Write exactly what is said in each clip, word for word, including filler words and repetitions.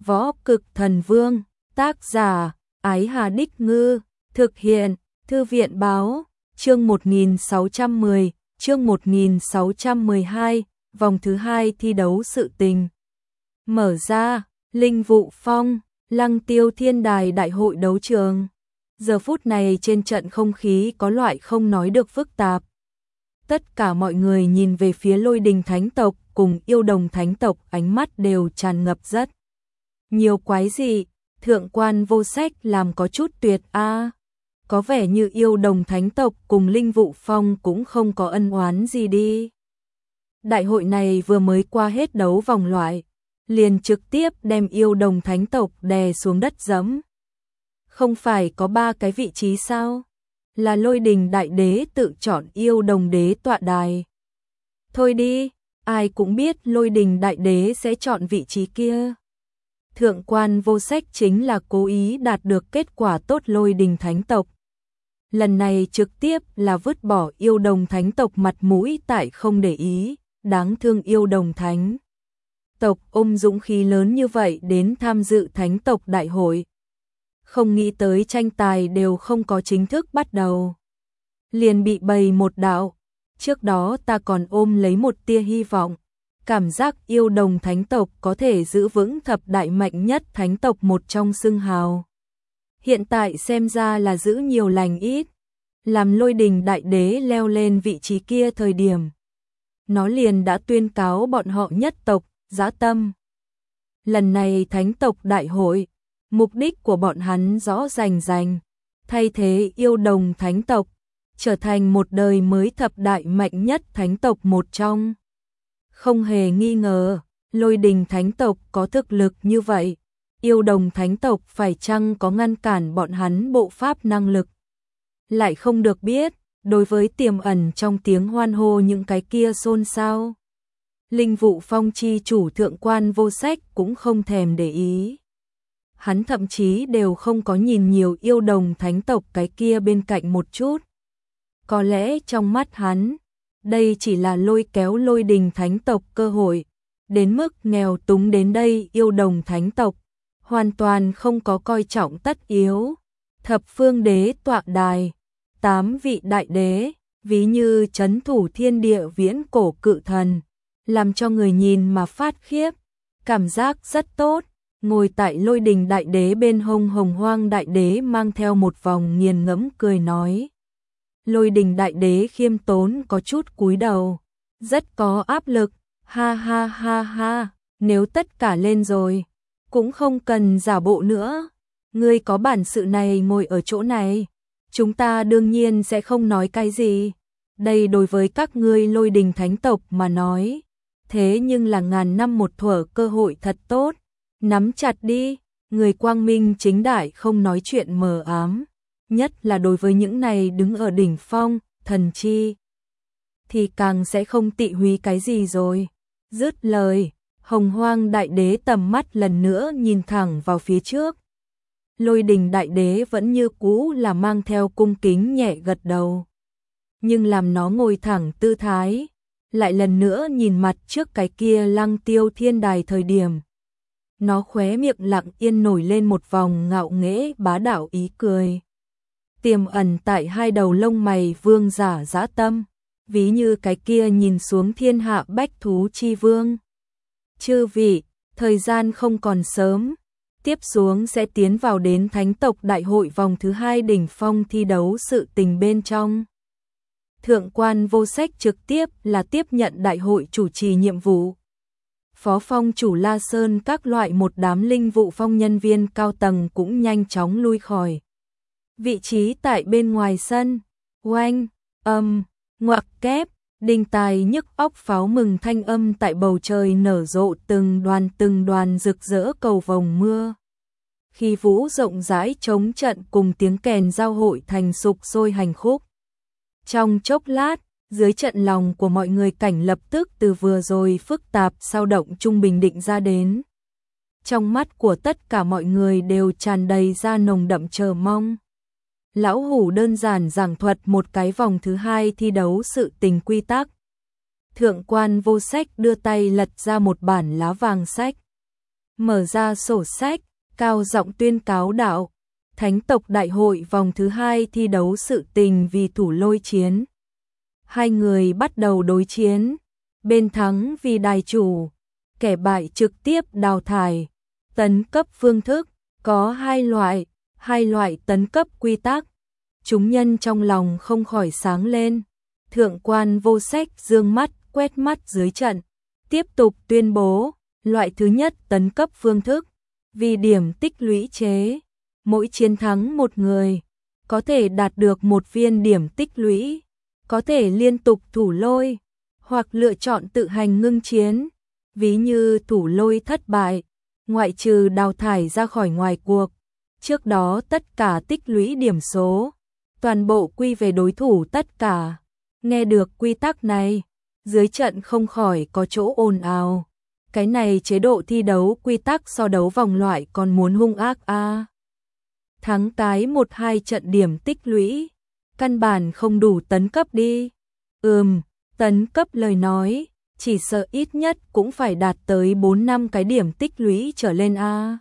Võ Cực Thần Vương, tác giả, Ái Hà Đích Ngư, thực hiện, Thư viện Báo, chương một nghìn sáu trăm mười, chương một nghìn sáu trăm mười hai, vòng thứ hai thi đấu sự tình. Mở ra, Linh Vụ Phong, Lăng Tiêu Thiên Đài Đại hội đấu trường. Giờ phút này trên trận không khí có loại không nói được phức tạp. Tất cả mọi người nhìn về phía Lôi Đình Thánh tộc cùng Yêu Đồng Thánh tộc, ánh mắt đều tràn ngập rất nhiều quái dị. Thượng quan Vô Sách làm có chút tuyệt a. À. Có vẻ như Yêu Đồng Thánh tộc cùng Linh Vụ Phong cũng không có ân oán gì đi. Đại hội này vừa mới qua hết đấu vòng loại, liền trực tiếp đem Yêu Đồng Thánh tộc đè xuống đất dẫm. Không phải có ba cái vị trí sao? Là Lôi Đình Đại Đế tự chọn Yêu Đồng Đế tọa đài. Thôi đi, ai cũng biết Lôi Đình Đại Đế sẽ chọn vị trí kia. Thượng quan Vô Sách chính là cố ý đạt được kết quả tốt Lôi Đình Thánh tộc. Lần này trực tiếp là vứt bỏ Yêu Đồng Thánh tộc mặt mũi tại không để ý, đáng thương Yêu Đồng Thánh tộc ôm dũng khí lớn như vậy đến tham dự Thánh tộc đại hội. Không nghĩ tới tranh tài đều không có chính thức bắt đầu, liền bị bày một đạo. Trước đó ta còn ôm lấy một tia hy vọng, cảm giác Yêu Đồng Thánh tộc có thể giữ vững thập đại mạnh nhất thánh tộc một trong xưng hào. Hiện tại xem ra là giữ nhiều lành ít. Làm Lôi Đình Đại Đế leo lên vị trí kia thời điểm, nó liền đã tuyên cáo bọn họ nhất tộc dã tâm. Lần này Thánh tộc đại hội, mục đích của bọn hắn rõ rành rành, thay thế Yêu Đồng Thánh tộc, trở thành một đời mới thập đại mạnh nhất thánh tộc một trong. Không hề nghi ngờ, Lôi Đình Thánh tộc có thực lực như vậy, Yêu Đồng Thánh tộc phải chăng có ngăn cản bọn hắn bộ pháp năng lực? Lại không được biết, đối với tiềm ẩn trong tiếng hoan hô những cái kia xôn xao. Linh Vụ Phong chi chủ Thượng quan Vô Sách cũng không thèm để ý. Hắn thậm chí đều không có nhìn nhiều Yêu Đồng Thánh tộc cái kia bên cạnh một chút. Có lẽ trong mắt hắn, đây chỉ là lôi kéo Lôi Đình Thánh tộc cơ hội, đến mức nghèo túng đến đây Yêu Đồng Thánh tộc, hoàn toàn không có coi trọng tất yếu. Thập phương đế tọa đài, tám vị đại đế, ví như trấn thủ thiên địa viễn cổ cự thần, làm cho người nhìn mà phát khiếp, cảm giác rất tốt. Ngồi tại Lôi Đình Đại Đế bên hông Hồng Hoang Đại Đế mang theo một vòng nghiền ngẫm cười nói. Lôi Đình Đại Đế khiêm tốn có chút cúi đầu, rất có áp lực, ha ha ha ha, nếu tất cả lên rồi, cũng không cần giả bộ nữa, ngươi có bản sự này ngồi ở chỗ này, chúng ta đương nhiên sẽ không nói cái gì, đây đối với các ngươi Lôi Đình Thánh tộc mà nói, thế nhưng là ngàn năm một thuở cơ hội thật tốt, nắm chặt đi, người quang minh chính đại không nói chuyện mờ ám. Nhất là đối với những này đứng ở đỉnh phong, thần chi, thì càng sẽ không tị húy cái gì rồi. Dứt lời, Hồng Hoang Đại Đế tầm mắt lần nữa nhìn thẳng vào phía trước. Lôi Đình Đại Đế vẫn như cũ là mang theo cung kính nhẹ gật đầu. Nhưng làm nó ngồi thẳng tư thái, lại lần nữa nhìn mặt trước cái kia Lăng Tiêu Thiên Đài thời điểm. Nó khóe miệng lặng yên nổi lên một vòng ngạo nghễ bá đạo ý cười. Tiềm ẩn tại hai đầu lông mày vương giả dã tâm, ví như cái kia nhìn xuống thiên hạ bách thú chi vương. Chư vị, thời gian không còn sớm, tiếp xuống sẽ tiến vào đến Thánh tộc đại hội vòng thứ hai đỉnh phong thi đấu sự tình bên trong. Thượng quan Vô Sách trực tiếp là tiếp nhận đại hội chủ trì nhiệm vụ. Phó phong chủ La Sơn các loại một đám Linh Vụ Phong nhân viên cao tầng cũng nhanh chóng lui khỏi. Vị trí tại bên ngoài sân, oanh, âm, ngoặc kép, đinh tai nhức óc pháo mừng thanh âm tại bầu trời nở rộ từng đoàn từng đoàn rực rỡ cầu vồng mưa. Khi vũ rộng rãi chống trận cùng tiếng kèn giao hội thành sục sôi hành khúc. Trong chốc lát, dưới trận lòng của mọi người cảnh lập tức từ vừa rồi phức tạp sao động trung bình định ra đến. Trong mắt của tất cả mọi người đều tràn đầy ra nồng đậm chờ mong. Lão Hủ đơn giản giảng thuật một cái vòng thứ hai thi đấu sự tình quy tắc. Thượng quan Vô Sách đưa tay lật ra một bản lá vàng sách. mở ra sổ sách, cao giọng tuyên cáo đạo. Thánh tộc đại hội vòng thứ hai thi đấu sự tình vì thủ lôi chiến. Hai người bắt đầu đối chiến, bên thắng vì đài chủ, kẻ bại trực tiếp đào thải. Tấn cấp phương thức, có hai loại, hai loại tấn cấp quy tắc. Chúng nhân trong lòng không khỏi sáng lên. Thượng quan Vô Sách dương mắt, quét mắt dưới trận, tiếp tục tuyên bố, loại thứ nhất tấn cấp phương thức, vì điểm tích lũy chế, mỗi chiến thắng một người, có thể đạt được một viên điểm tích lũy, có thể liên tục thủ lôi, hoặc lựa chọn tự hành ngưng chiến, ví như thủ lôi thất bại, ngoại trừ đào thải ra khỏi ngoài cuộc. Trước đó tất cả tích lũy điểm số, toàn bộ quy về đối thủ tất cả. Nghe được quy tắc này, dưới trận không khỏi có chỗ ồn ào. Cái này chế độ thi đấu quy tắc so đấu vòng loại còn muốn hung ác a. À. Thắng cái một hai trận điểm tích lũy, căn bản không đủ tấn cấp đi. Ừm, tấn cấp lời nói, chỉ sợ ít nhất cũng phải đạt tới bốn năm cái điểm tích lũy trở lên a. À.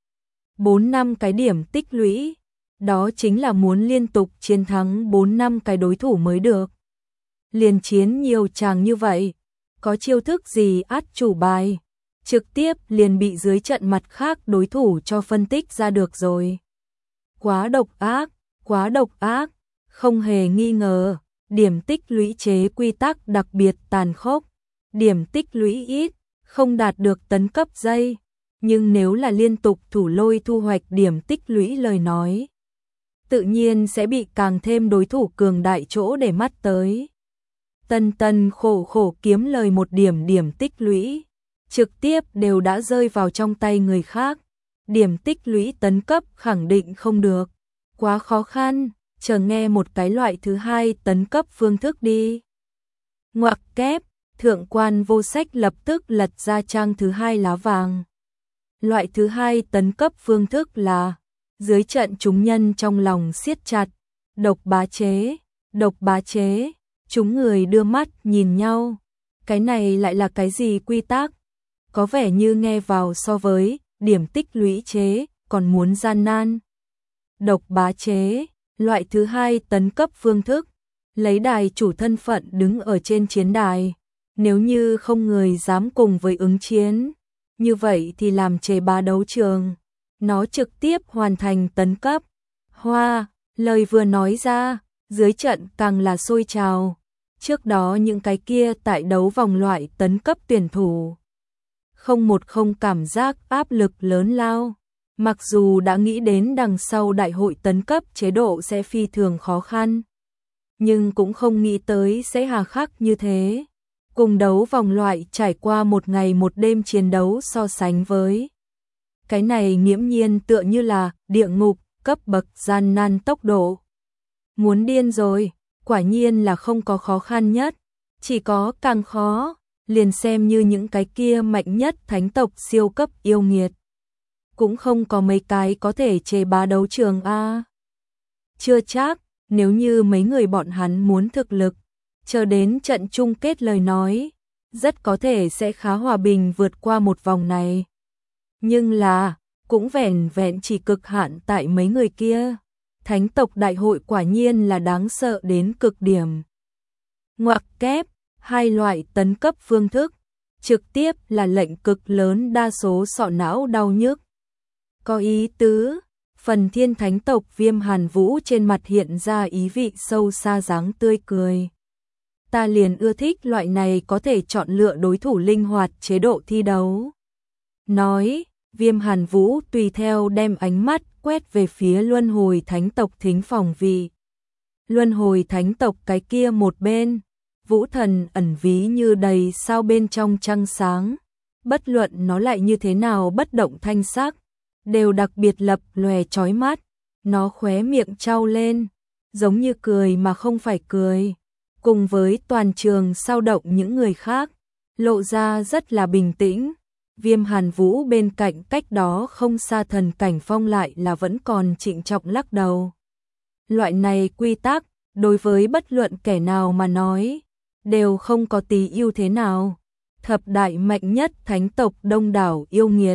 bốn năm cái điểm tích lũy, đó chính là muốn liên tục chiến thắng bốn năm cái đối thủ mới được. Liền chiến nhiều chàng như vậy, có chiêu thức gì át chủ bài, trực tiếp liền bị dưới trận mặt khác đối thủ cho phân tích ra được rồi. Quá độc ác, quá độc ác, không hề nghi ngờ, điểm tích lũy chế quy tắc đặc biệt tàn khốc, điểm tích lũy ít, không đạt được tấn cấp dây, nhưng nếu là liên tục thủ lôi thu hoạch điểm tích lũy lời nói, tự nhiên sẽ bị càng thêm đối thủ cường đại chỗ để mắt tới. Tân tân khổ khổ kiếm lời một điểm điểm tích lũy, trực tiếp đều đã rơi vào trong tay người khác. Điểm tích lũy tấn cấp khẳng định không được, quá khó khăn, chờ nghe một cái loại thứ hai tấn cấp phương thức đi. Ngoặc kép, Thượng quan Vô Sách lập tức lật ra trang thứ hai lá vàng. Loại thứ hai tấn cấp phương thức là, dưới trận chúng nhân trong lòng siết chặt, độc bá chế, độc bá chế. Chúng người đưa mắt nhìn nhau, cái này lại là cái gì quy tắc? Có vẻ như nghe vào so với điểm tích lũy chế còn muốn gian nan. Độc bá chế, loại thứ hai tấn cấp phương thức, lấy đài chủ thân phận đứng ở trên chiến đài, nếu như không người dám cùng với ứng chiến, như vậy thì làm chế bá đấu trường, nó trực tiếp hoàn thành tấn cấp. Hoa, lời vừa nói ra, dưới trận càng là sôi trào. Trước đó những cái kia tại đấu vòng loại tấn cấp tuyển thủ, không một không cảm giác áp lực lớn lao. Mặc dù đã nghĩ đến đằng sau đại hội tấn cấp chế độ sẽ phi thường khó khăn, nhưng cũng không nghĩ tới sẽ hà khắc như thế. Cùng đấu vòng loại trải qua một ngày một đêm chiến đấu so sánh với, cái này nghiễm nhiên tựa như là địa ngục cấp bậc gian nan tốc độ. Muốn điên rồi, quả nhiên là không có khó khăn nhất, chỉ có càng khó, liền xem như những cái kia mạnh nhất thánh tộc siêu cấp yêu nghiệt. Cũng không có mấy cái có thể chế bá đấu trường a. Chưa chắc, nếu như mấy người bọn hắn muốn thực lực, chờ đến trận chung kết lời nói, rất có thể sẽ khá hòa bình vượt qua một vòng này. Nhưng là, cũng vẻn vẹn chỉ cực hạn tại mấy người kia. Thánh tộc đại hội quả nhiên là đáng sợ đến cực điểm. Ngoặc kép, hai loại tấn cấp phương thức, trực tiếp là lệnh cực lớn đa số sọ não đau nhức. Có ý tứ, phần thiên thánh tộc Viêm Hàn Vũ trên mặt hiện ra ý vị sâu xa dáng tươi cười. Ta liền ưa thích loại này có thể chọn lựa đối thủ linh hoạt chế độ thi đấu. Nói, Viêm Hàn Vũ tùy theo đem ánh mắt quét về phía luân hồi thánh tộc thính phòng vị. Luân hồi thánh tộc cái kia một bên, vũ thần ẩn ví như đầy sao bên trong trăng sáng. Bất luận nó lại như thế nào bất động thanh sắc, đều đặc biệt lập lòe chói mắt. Nó khóe miệng trao lên, giống như cười mà không phải cười. Cùng với toàn trường sao động những người khác, lộ ra rất là bình tĩnh. Viêm Hàn Vũ bên cạnh cách đó không xa Thần Cảnh Phong lại là vẫn còn trịnh trọng lắc đầu. Loại này quy tắc, đối với bất luận kẻ nào mà nói, đều không có tí ưu thế nào. Thập đại mạnh nhất thánh tộc đông đảo yêu nghiệt,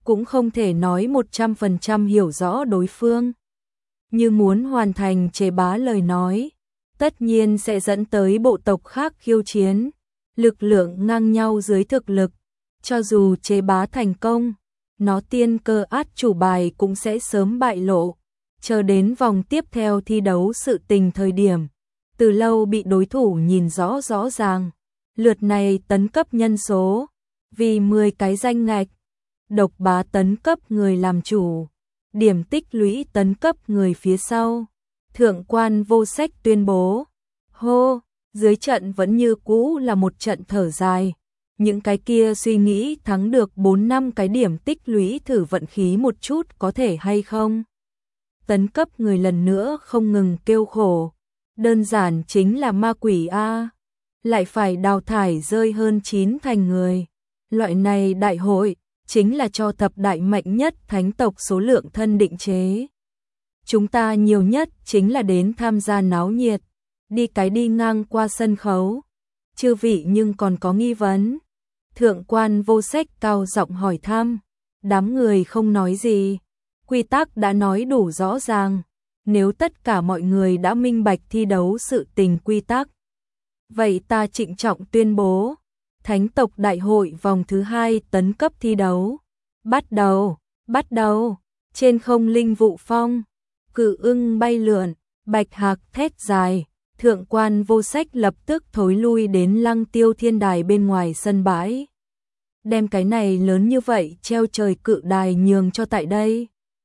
cũng không thể nói một trăm phần trăm hiểu rõ đối phương. Như muốn hoàn thành chế bá lời nói, tất nhiên sẽ dẫn tới bộ tộc khác khiêu chiến, lực lượng ngang nhau dưới thực lực, cho dù chế bá thành công, nó tiên cơ át chủ bài cũng sẽ sớm bại lộ, chờ đến vòng tiếp theo thi đấu sự tình thời điểm, từ lâu bị đối thủ nhìn rõ rõ ràng. Lượt này tấn cấp nhân số, vì mười cái danh ngạch, độc bá tấn cấp người làm chủ, điểm tích lũy tấn cấp người phía sau. Thượng quan Vô Sách tuyên bố, hô, dưới trận vẫn như cũ là một trận thở dài. Những cái kia suy nghĩ thắng được bốn năm cái điểm tích lũy thử vận khí một chút có thể hay không. Tấn cấp người lần nữa không ngừng kêu khổ, đơn giản chính là ma quỷ A, lại phải đào thải rơi hơn chín thành người. Loại này đại hội, chính là cho thập đại mạnh nhất thánh tộc số lượng thân định chế. Chúng ta nhiều nhất chính là đến tham gia náo nhiệt, đi cái đi ngang qua sân khấu. Chư vị nhưng còn có nghi vấn. Thượng quan Vô Sách cao giọng hỏi thăm, đám người không nói gì. Quy tắc đã nói đủ rõ ràng, nếu tất cả mọi người đã minh bạch thi đấu sự tình quy tắc. Vậy ta trịnh trọng tuyên bố, Thánh tộc đại hội vòng thứ hai tấn cấp thi đấu. Bắt đầu, bắt đầu, trên không linh vụ phong, cự ưng bay lượn, bạch hạc thét dài. Thượng quan Vô Sách lập tức thối lui đến Lăng Tiêu Thiên Đài bên ngoài sân bãi. Đem cái này lớn như vậy treo trời cự đài nhường cho tại đây.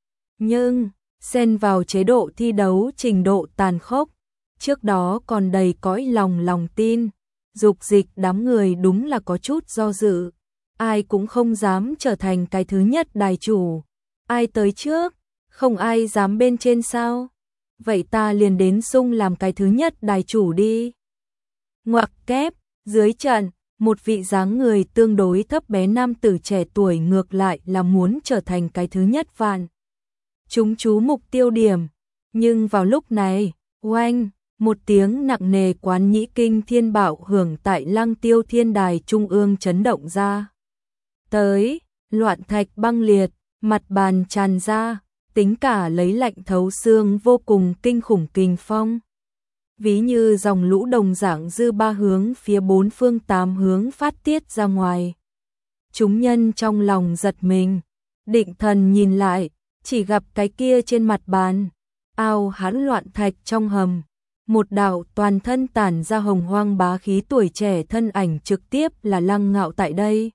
Nhưng, xen vào chế độ thi đấu trình độ tàn khốc, trước đó còn đầy cõi lòng lòng tin, dục dịch đám người đúng là có chút do dự. Ai cũng không dám trở thành cái thứ nhất đài chủ. Ai tới trước, không ai dám bên trên sao? Vậy ta liền đến sung làm cái thứ nhất đài chủ đi. Ngoặc kép, dưới trận, một vị dáng người tương đối thấp bé nam tử trẻ tuổi ngược lại là muốn trở thành cái thứ nhất vạn. Chúng chú mục tiêu điểm, nhưng vào lúc này, oanh, một tiếng nặng nề quán nhĩ kinh thiên bạo hưởng tại Lăng Tiêu Thiên Đài trung ương chấn động ra. Tới, loạn thạch băng liệt, mặt bàn tràn ra, tính cả lấy lạnh thấu xương vô cùng kinh khủng kình phong. Ví như dòng lũ đồng dạng dư ba hướng phía bốn phương tám hướng phát tiết ra ngoài. Chúng nhân trong lòng giật mình, định thần nhìn lại, chỉ gặp cái kia trên mặt bàn, ao hãn loạn thạch trong hầm. Một đạo toàn thân tản ra hồng hoang bá khí tuổi trẻ thân ảnh trực tiếp là Lăng Ngạo tại đây.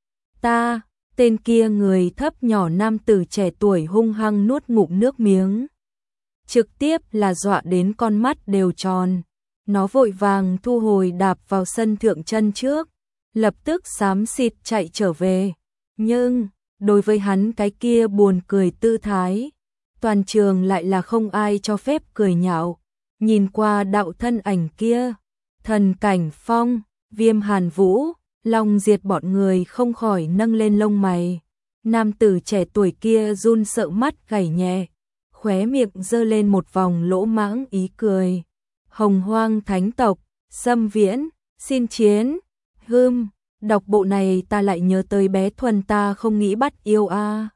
Ta, tên kia người thấp nhỏ nam tử trẻ tuổi hung hăng nuốt ngụm nước miếng. Trực tiếp là dọa đến con mắt đều tròn. Nó vội vàng thu hồi đạp vào sân thượng chân trước, lập tức xám xịt chạy trở về. Nhưng, đối với hắn cái kia buồn cười tư thái, toàn trường lại là không ai cho phép cười nhạo. Nhìn qua đạo thân ảnh kia, Thần Cảnh Phong, Viêm Hàn Vũ, Long Diệt bọn người không khỏi nâng lên lông mày. Nam tử trẻ tuổi kia run sợ mắt gảy nhẹ, khóe miệng giơ lên một vòng lỗ mãng ý cười. Hồng Hoang Thánh tộc, xâm viễn, xin chiến. Hưm, đọc bộ này ta lại nhớ tới bé Thuần ta không nghĩ bắt yêu a.